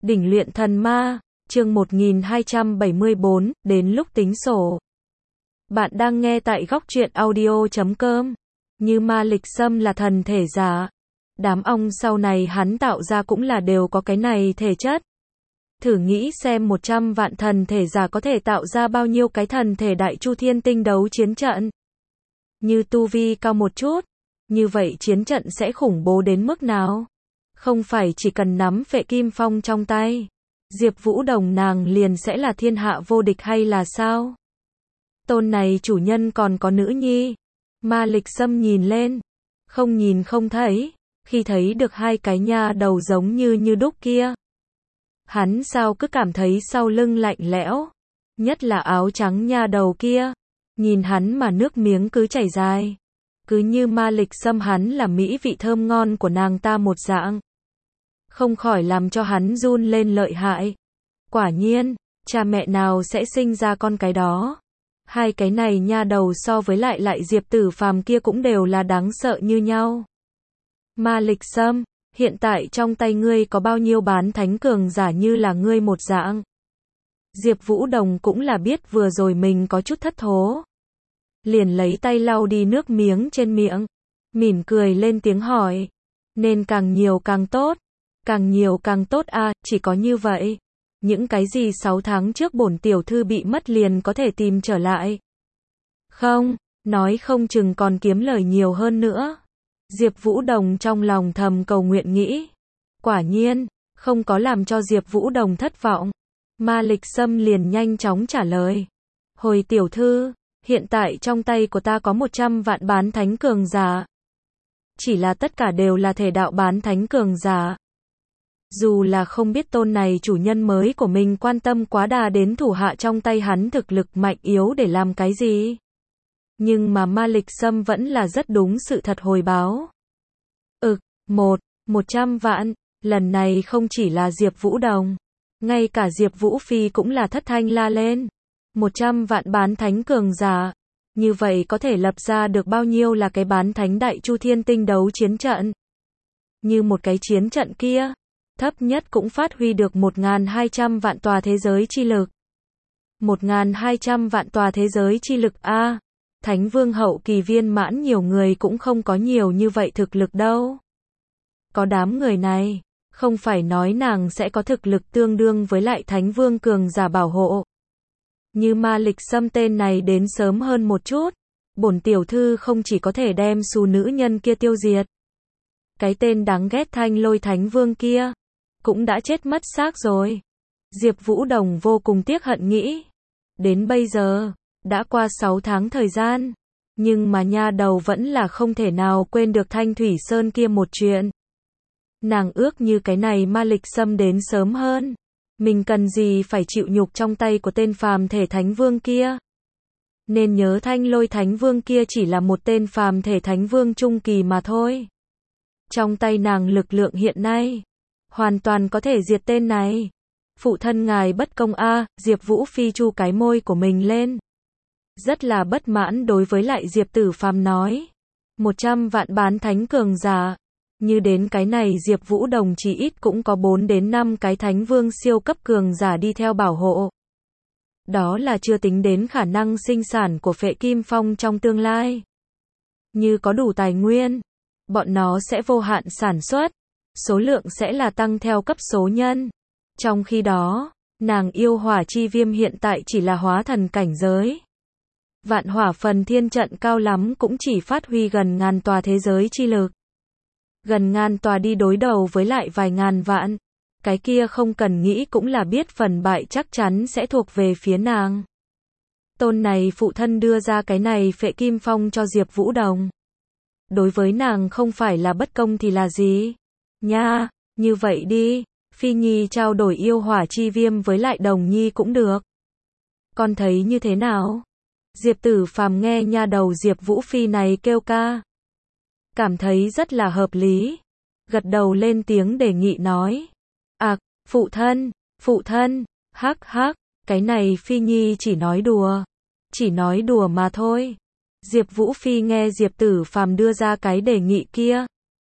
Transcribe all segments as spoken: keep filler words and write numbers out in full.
Đỉnh luyện thần ma, chương một nghìn hai trăm bảy mươi bốn, đến lúc tính sổ. Bạn đang nghe tại góc truyện audio chấm com. Như Ma Lịch Sâm là thần thể giả. Đám ong sau này hắn tạo ra cũng là đều có cái này thể chất. Thử nghĩ xem một trăm vạn thần thể giả có thể tạo ra bao nhiêu cái thần thể đại chu thiên tinh đấu chiến trận. Như tu vi cao một chút, như vậy chiến trận sẽ khủng bố đến mức nào? Không phải chỉ cần nắm Phệ Kim Phong trong tay, Diệp Vũ Đồng nàng liền sẽ là thiên hạ vô địch hay là sao? Tôn này chủ nhân còn có nữ nhi. Ma Lịch Sâm nhìn lên, không nhìn không thấy, khi thấy được hai cái nha đầu giống như như đúc kia. Hắn sao cứ cảm thấy sau lưng lạnh lẽo, nhất là áo trắng nha đầu kia, nhìn hắn mà nước miếng cứ chảy dài. Cứ như Ma Lịch Sâm hắn là mỹ vị thơm ngon của nàng ta một dạng. Không khỏi làm cho hắn run lên lợi hại. Quả nhiên, cha mẹ nào sẽ sinh ra con cái đó. Hai cái này nha đầu so với lại lại Diệp Tử Phàm kia cũng đều là đáng sợ như nhau. Ma Lịch Sâm, hiện tại trong tay ngươi có bao nhiêu bán thánh cường giả như là ngươi một dạng? Diệp Vũ Đồng cũng là biết vừa rồi mình có chút thất thố. Liền lấy tay lau đi nước miếng trên miệng, mỉm cười lên tiếng hỏi. Nên càng nhiều càng tốt, càng nhiều càng tốt à, chỉ có như vậy. Những cái gì sáu tháng trước bổn tiểu thư bị mất liền có thể tìm trở lại. Không, nói không chừng còn kiếm lời nhiều hơn nữa. Diệp Vũ Đồng trong lòng thầm cầu nguyện nghĩ. Quả nhiên, không có làm cho Diệp Vũ Đồng thất vọng. Ma Lịch Sâm liền nhanh chóng trả lời. Hồi tiểu thư, hiện tại trong tay của ta có một trăm vạn bán thánh cường giả. Chỉ là tất cả đều là thể đạo bán thánh cường giả. Dù là không biết tôn này chủ nhân mới của mình quan tâm quá đà đến thủ hạ trong tay hắn thực lực mạnh yếu để làm cái gì. Nhưng mà Ma Lịch Sâm vẫn là rất đúng sự thật hồi báo. Ực, một, một trăm vạn, lần này không chỉ là Diệp Vũ Đồng. Ngay cả Diệp Vũ Phi cũng là thất thanh la lên. Một trăm vạn bán thánh cường giả. Như vậy có thể lập ra được bao nhiêu là cái bán thánh đại chu thiên tinh đấu chiến trận. Như một cái chiến trận kia, thấp nhất cũng phát huy được một nghìn hai trăm vạn tòa thế giới chi lực. một nghìn hai trăm vạn tòa thế giới chi lực a, à, Thánh Vương hậu kỳ viên mãn nhiều người cũng không có nhiều như vậy thực lực đâu. Có đám người này, không phải nói nàng sẽ có thực lực tương đương với lại Thánh Vương cường giả bảo hộ. Như Ma Lịch Sâm tên này đến sớm hơn một chút, bổn tiểu thư không chỉ có thể đem xù nữ nhân kia tiêu diệt. Cái tên đáng ghét Thanh Lôi Thánh Vương kia cũng đã chết mất xác rồi. Diệp Vũ Đồng vô cùng tiếc hận nghĩ. Đến bây giờ, đã qua sáu tháng thời gian, nhưng mà nha đầu vẫn là không thể nào quên được Thanh Thủy Sơn kia một chuyện. Nàng ước như cái này Ma Lịch Sâm đến sớm hơn. Mình cần gì phải chịu nhục trong tay của tên phàm thể Thánh Vương kia. Nên nhớ Thanh Lôi Thánh Vương kia chỉ là một tên phàm thể Thánh Vương trung kỳ mà thôi. Trong tay nàng lực lượng hiện nay, hoàn toàn có thể diệt tên này. Phụ thân ngài bất công a, à, Diệp Vũ Phi chu cái môi của mình lên. Rất là bất mãn đối với lại Diệp Tử Phàm nói. Một trăm vạn bán thánh cường giả. Như đến cái này Diệp Vũ Đồng chỉ ít cũng có bốn đến năm cái Thánh Vương siêu cấp cường giả đi theo bảo hộ. Đó là chưa tính đến khả năng sinh sản của Phệ Kim Phong trong tương lai. Như có đủ tài nguyên, bọn nó sẽ vô hạn sản xuất, số lượng sẽ là tăng theo cấp số nhân. Trong khi đó, nàng yêu hỏa chi viêm hiện tại chỉ là hóa thần cảnh giới. Vạn hỏa phần thiên trận cao lắm cũng chỉ phát huy gần ngàn tòa thế giới chi lực. Gần ngàn tòa đi đối đầu với lại vài ngàn vạn. Cái kia không cần nghĩ cũng là biết phần bại chắc chắn sẽ thuộc về phía nàng. Tôn này phụ thân đưa ra cái này Phệ Kim Phong cho Diệp Vũ Đồng. Đối với nàng không phải là bất công thì là gì? Nha, như vậy đi, Phi Nhi trao đổi yêu hỏa chi viêm với lại Đồng Nhi cũng được. Con thấy như thế nào? Diệp Tử Phàm nghe nha đầu Diệp Vũ Phi này kêu ca, cảm thấy rất là hợp lý. Gật đầu lên tiếng đề nghị nói. À, phụ thân, phụ thân, hắc hắc, cái này Phi Nhi chỉ nói đùa. Chỉ nói đùa mà thôi. Diệp Vũ Phi nghe Diệp Tử Phàm đưa ra cái đề nghị kia,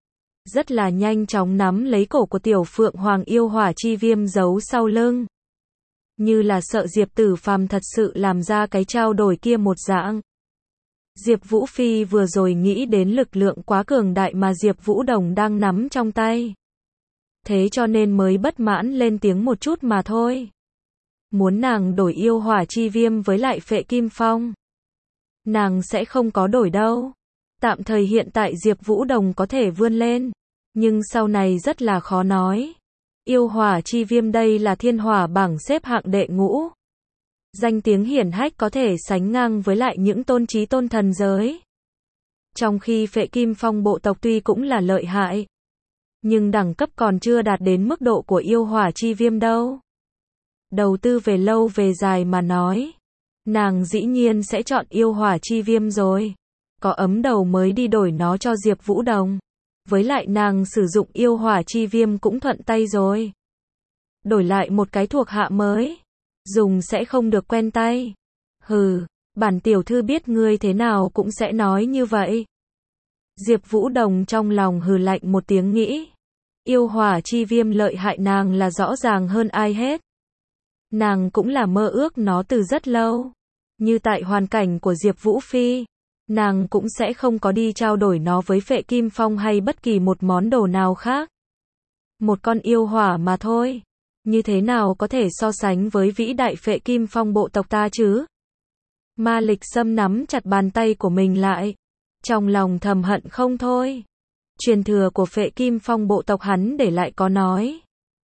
rất là nhanh chóng nắm lấy cổ của tiểu phượng hoàng yêu hỏa chi viêm giấu sau lưng. Như là sợ Diệp Tử Phàm thật sự làm ra cái trao đổi kia một dạng. Diệp Vũ Phi vừa rồi nghĩ đến lực lượng quá cường đại mà Diệp Vũ Đồng đang nắm trong tay. Thế cho nên mới bất mãn lên tiếng một chút mà thôi. Muốn nàng đổi yêu hỏa chi viêm với lại Phệ Kim Phong. Nàng sẽ không có đổi đâu. Tạm thời hiện tại Diệp Vũ Đồng có thể vươn lên. Nhưng sau này rất là khó nói. Yêu hỏa chi viêm đây là thiên hỏa bảng xếp hạng đệ ngũ. Danh tiếng hiển hách có thể sánh ngang với lại những tôn chí tôn thần giới. Trong khi Phệ Kim Phong bộ tộc tuy cũng là lợi hại. Nhưng đẳng cấp còn chưa đạt đến mức độ của yêu hỏa chi viêm đâu. Đầu tư về lâu về dài mà nói. Nàng dĩ nhiên sẽ chọn yêu hỏa chi viêm rồi. Có ấm đầu mới đi đổi nó cho Diệp Vũ Đồng. Với lại nàng sử dụng yêu hỏa chi viêm cũng thuận tay rồi. Đổi lại một cái thuộc hạ mới. Dùng sẽ không được quen tay. Hừ, bản tiểu thư biết ngươi thế nào cũng sẽ nói như vậy. Diệp Vũ Đồng trong lòng hừ lạnh một tiếng nghĩ. Yêu hỏa chi viêm lợi hại nàng là rõ ràng hơn ai hết. Nàng cũng là mơ ước nó từ rất lâu. Như tại hoàn cảnh của Diệp Vũ Phi. Nàng cũng sẽ không có đi trao đổi nó với Phệ Kim Phong hay bất kỳ một món đồ nào khác. Một con yêu hỏa mà thôi. Như thế nào có thể so sánh với vĩ đại Phệ Kim Phong bộ tộc ta chứ? Ma Lịch Sâm nắm chặt bàn tay của mình lại. Trong lòng thầm hận không thôi. Truyền thừa của Phệ Kim Phong bộ tộc hắn để lại có nói.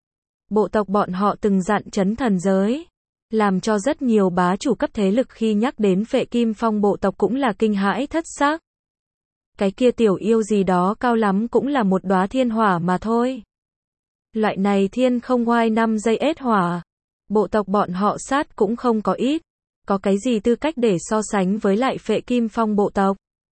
Bộ tộc bọn họ từng dặn trấn thần giới. Làm cho rất nhiều bá chủ cấp thế lực khi nhắc đến Phệ Kim Phong bộ tộc cũng là kinh hãi thất xác. Cái kia tiểu yêu gì đó cao lắm cũng là một đóa thiên hỏa mà thôi. Loại này thiên không oai năm giây ết hỏa. Bộ tộc bọn họ sát cũng không có ít. Có cái gì tư cách để so sánh với lại Phệ Kim Phong bộ tộc.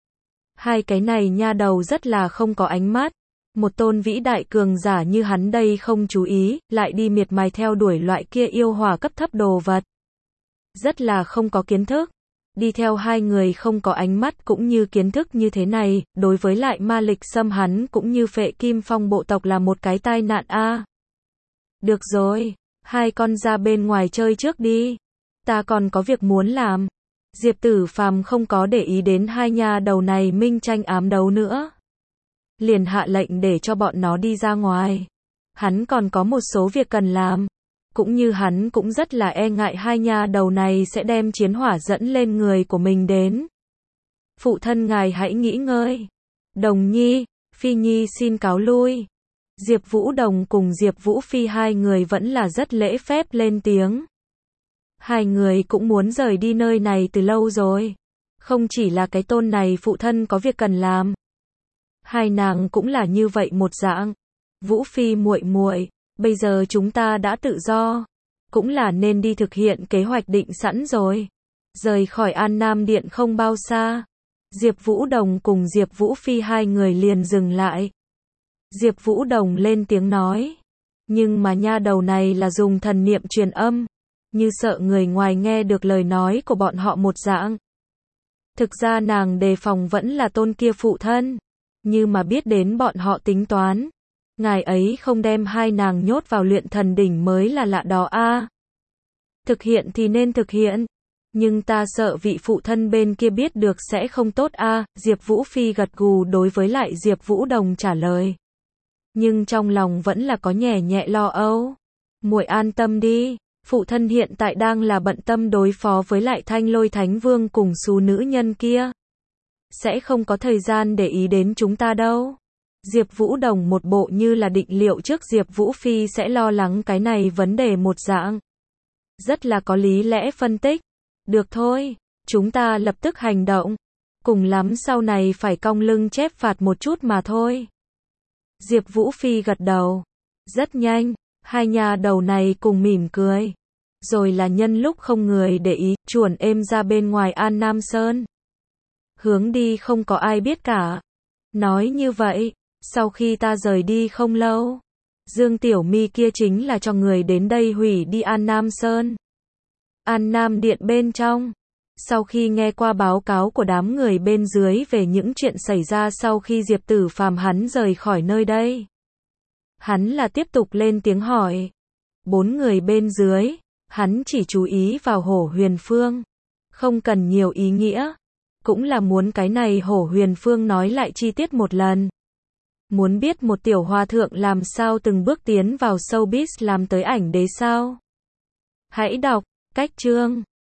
Hai cái này nha đầu rất là không có ánh mắt. Một tôn vĩ đại cường giả như hắn đây không chú ý, lại đi miệt mài theo đuổi loại kia yêu hỏa cấp thấp đồ vật. Rất là không có kiến thức. Đi theo hai người không có ánh mắt cũng như kiến thức như thế này, đối với lại Ma Lịch Sâm hắn cũng như Phệ Kim Phong bộ tộc là một cái tai nạn a. À. Được rồi, hai con ra bên ngoài chơi trước đi. Ta còn có việc muốn làm. Diệp Tử Phàm không có để ý đến hai nha đầu này minh tranh ám đấu nữa. Liền hạ lệnh để cho bọn nó đi ra ngoài. Hắn còn có một số việc cần làm. Cũng như hắn cũng rất là e ngại hai nha đầu này sẽ đem chiến hỏa dẫn lên người của mình đến. Phụ thân ngài hãy nghỉ ngơi. Đồng Nhi, Phi Nhi xin cáo lui. Diệp Vũ Đồng cùng Diệp Vũ Phi hai người vẫn là rất lễ phép lên tiếng. Hai người cũng muốn rời đi nơi này từ lâu rồi. Không chỉ là cái tôn này phụ thân có việc cần làm. Hai nàng cũng là như vậy một dạng. Vũ Phi muội muội, bây giờ chúng ta đã tự do, cũng là nên đi thực hiện kế hoạch định sẵn rồi. Rời khỏi An Nam Điện không bao xa, Diệp Vũ Đồng cùng Diệp Vũ Phi hai người liền dừng lại. Diệp Vũ Đồng lên tiếng nói, nhưng mà nha đầu này là dùng thần niệm truyền âm, như sợ người ngoài nghe được lời nói của bọn họ một dạng. Thực ra nàng đề phòng vẫn là tôn kia phụ thân, như mà biết đến bọn họ tính toán. Ngài ấy không đem hai nàng nhốt vào luyện thần đỉnh mới là lạ đó a. À. Thực hiện thì nên thực hiện, nhưng ta sợ vị phụ thân bên kia biết được sẽ không tốt a. À. Diệp Vũ Phi gật gù đối với lại Diệp Vũ Đồng trả lời. Nhưng trong lòng vẫn là có nhẹ nhẹ lo âu. Muội an tâm đi, phụ thân hiện tại đang là bận tâm đối phó với lại Thanh Lôi Thánh Vương cùng số nữ nhân kia. Sẽ không có thời gian để ý đến chúng ta đâu. Diệp Vũ Đồng một bộ như là định liệu trước Diệp Vũ Phi sẽ lo lắng cái này vấn đề một dạng. Rất là có lý lẽ phân tích. Được thôi, chúng ta lập tức hành động. Cùng lắm sau này phải cong lưng chép phạt một chút mà thôi. Diệp Vũ Phi gật đầu. Rất nhanh, hai nhà đầu này cùng mỉm cười. Rồi là nhân lúc không người để ý, chuồn êm ra bên ngoài An Nam Sơn. Hướng đi không có ai biết cả. Nói như vậy, sau khi ta rời đi không lâu, Dương Tiểu Mi kia chính là cho người đến đây hủy đi An Nam Sơn. An Nam Điện bên trong, Sau khi nghe qua báo cáo của đám người bên dưới về những chuyện xảy ra sau khi Diệp Tử Phàm hắn rời khỏi nơi đây, hắn là tiếp tục lên tiếng hỏi. Bốn người bên dưới, hắn chỉ chú ý vào Hổ Huyền Phương, không cần nhiều ý nghĩa, cũng là muốn cái này Hổ Huyền Phương nói lại chi tiết một lần. Muốn biết một tiểu hòa thượng làm sao từng bước tiến vào showbiz làm tới ảnh đế sao? Hãy đọc cách chương